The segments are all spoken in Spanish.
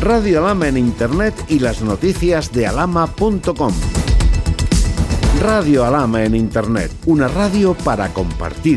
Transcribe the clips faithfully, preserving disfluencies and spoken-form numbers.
Radio Alhama en Internet y las noticias de alhama punto com. Radio Alhama en Internet, una radio para compartir.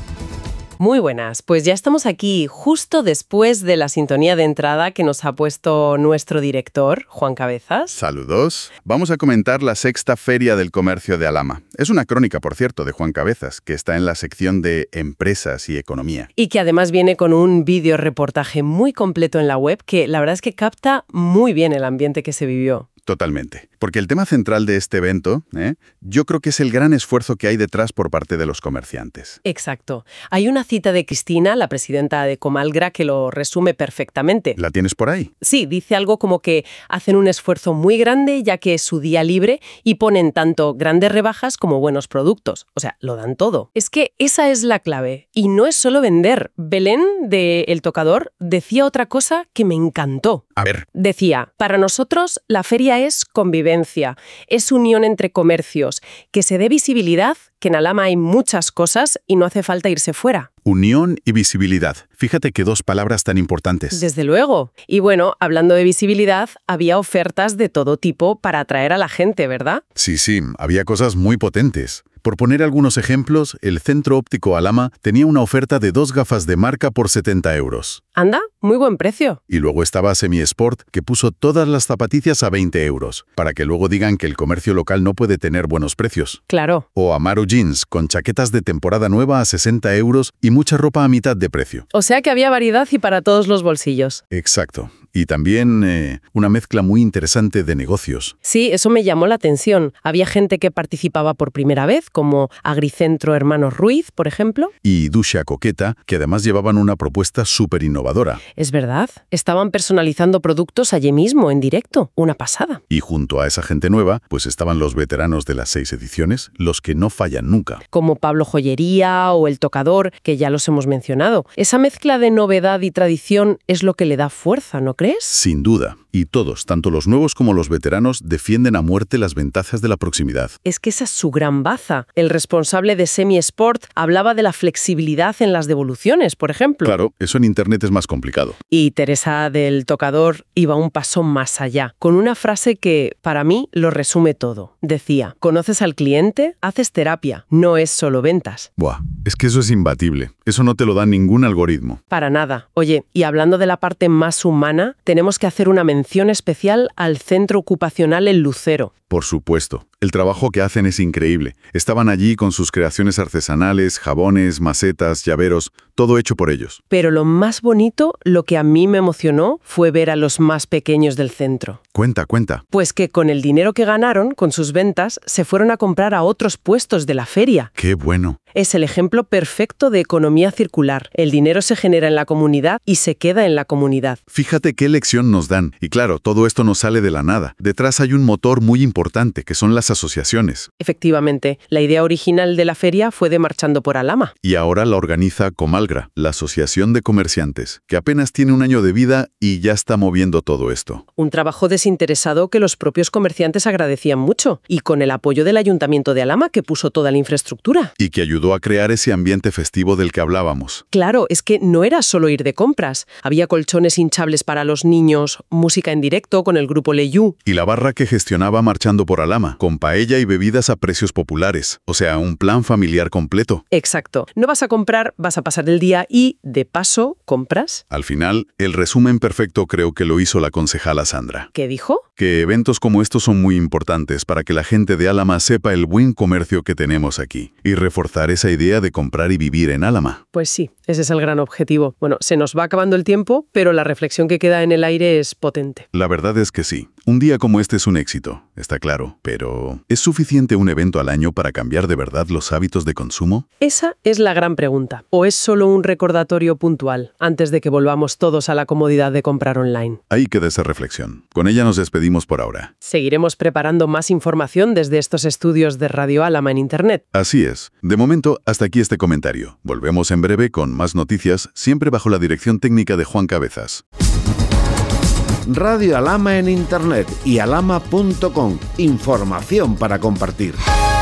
Muy buenas, pues ya estamos aquí justo después de la sintonía de entrada que nos ha puesto nuestro director, Juan Cabezas. Saludos. Vamos a comentar la sexta Feria del Comercio de Alhama. Es una crónica, por cierto, de Juan Cabezas, que está en la sección de Empresas y Economía. Y que además viene con un vídeo reportaje muy completo en la web que la verdad es que capta muy bien el ambiente que se vivió. Totalmente. Porque el tema central de este evento, ¿eh? yo creo que es el gran esfuerzo que hay detrás por parte de los comerciantes. Exacto. Hay una cita de Cristina, la presidenta de Comalgra, que lo resume perfectamente. ¿La tienes por ahí? Sí, dice algo como que hacen un esfuerzo muy grande ya que es su día libre y ponen tanto grandes rebajas como buenos productos. O sea, lo dan todo. Es que esa es la clave. Y no es solo vender. Belén, de El Tocador, decía otra cosa que me encantó. A ver. Decía, para nosotros la feria es convivencia, es unión entre comercios, que se dé visibilidad, que en Alhama hay muchas cosas y no hace falta irse fuera. Unión y visibilidad. Fíjate qué dos palabras tan importantes. Desde luego. Y bueno, hablando de visibilidad, había ofertas de todo tipo para atraer a la gente, ¿verdad? Sí, sí, había cosas muy potentes. Por poner algunos ejemplos, el Centro Óptico Alhama tenía una oferta de dos gafas de marca por setenta euros. Anda, muy buen precio. Y luego estaba Semi Sport, que puso todas las zapatillas a veinte euros, para que luego digan que el comercio local no puede tener buenos precios. Claro. O Amaro Jeans, con chaquetas de temporada nueva a sesenta euros y mucha ropa a mitad de precio. O sea que había variedad y para todos los bolsillos. Exacto. Y también eh, una mezcla muy interesante de negocios. Sí, eso me llamó la atención. Había gente que participaba por primera vez, como Agricentro Hermanos Ruiz, por ejemplo. Y Dusha Coqueta, que además llevaban una propuesta súper innovadora. Es verdad. Estaban personalizando productos allí mismo, en directo. Una pasada. Y junto a esa gente nueva, pues estaban los veteranos de las seis ediciones, los que no fallan nunca. Como Pablo Joyería o El Tocador, que ya los hemos mencionado. Esa mezcla de novedad y tradición es lo que le da fuerza, ¿no crees? Sin duda. Y todos, tanto los nuevos como los veteranos, defienden a muerte las ventajas de la proximidad. Es que esa es su gran baza. El responsable de Semi Sport hablaba de la flexibilidad en las devoluciones, por ejemplo. Claro, eso en Internet es más complicado. Y Teresa del Tocador iba un paso más allá, con una frase que, para mí, lo resume todo. Decía, ¿conoces al cliente? Haces terapia, no es solo ventas. Buah, es que eso es imbatible. Eso no te lo da ningún algoritmo. Para nada. Oye, y hablando de la parte más humana, tenemos que hacer una mención especial al Centro Ocupacional El Lucero. Por supuesto. El trabajo que hacen es increíble. Estaban allí con sus creaciones artesanales, jabones, macetas, llaveros, todo hecho por ellos. Pero lo más bonito, lo que a mí me emocionó, fue ver a los más pequeños del centro. Cuenta, cuenta. Pues que con el dinero que ganaron, con sus ventas, se fueron a comprar a otros puestos de la feria. ¡Qué bueno! Es el ejemplo perfecto de economía circular. El dinero se genera en la comunidad y se queda en la comunidad. Fíjate qué lección nos dan. Y claro, todo esto no sale de la nada. Detrás hay un motor muy importante, que son las asociaciones. Efectivamente, la idea original de la feria fue de Marchando por Alhama. Y ahora la organiza Comalgra, la Asociación de Comerciantes, que apenas tiene un año de vida y ya está moviendo todo esto. Un trabajo desinteresado que los propios comerciantes agradecían mucho, y con el apoyo del Ayuntamiento de Alhama, que puso toda la infraestructura. Y que ayudó a crear ese ambiente festivo del que hablábamos. Claro, es que no era solo ir de compras. Había colchones hinchables para los niños, música en directo con el grupo Leyú. Y la barra que gestionaba Marchando por Alhama, con paella y bebidas a precios populares. O sea, un plan familiar completo. Exacto. No vas a comprar, vas a pasar el día y, de paso, compras. Al final, el resumen perfecto creo que lo hizo la concejala Sandra. ¿Qué dijo? Que eventos como estos son muy importantes para que la gente de Alhama sepa el buen comercio que tenemos aquí y reforzar esa idea de comprar y vivir en Alhama. Pues sí, ese es el gran objetivo. Bueno, se nos va acabando el tiempo, pero la reflexión que queda en el aire es potente. La verdad es que sí. Un día como este es un éxito, está claro, pero ¿es suficiente un evento al año para cambiar de verdad los hábitos de consumo? Esa es la gran pregunta. ¿O es solo un recordatorio puntual antes de que volvamos todos a la comodidad de comprar online? Ahí queda esa reflexión. Con ella nos despedimos por ahora. Seguiremos preparando más información desde estos estudios de Radio Alhama en Internet. Así es. De momento, hasta aquí este comentario. Volvemos en breve con más noticias, siempre bajo la dirección técnica de Juan Cabezas. Radio Alhama en Internet y alhama punto com. Información para compartir.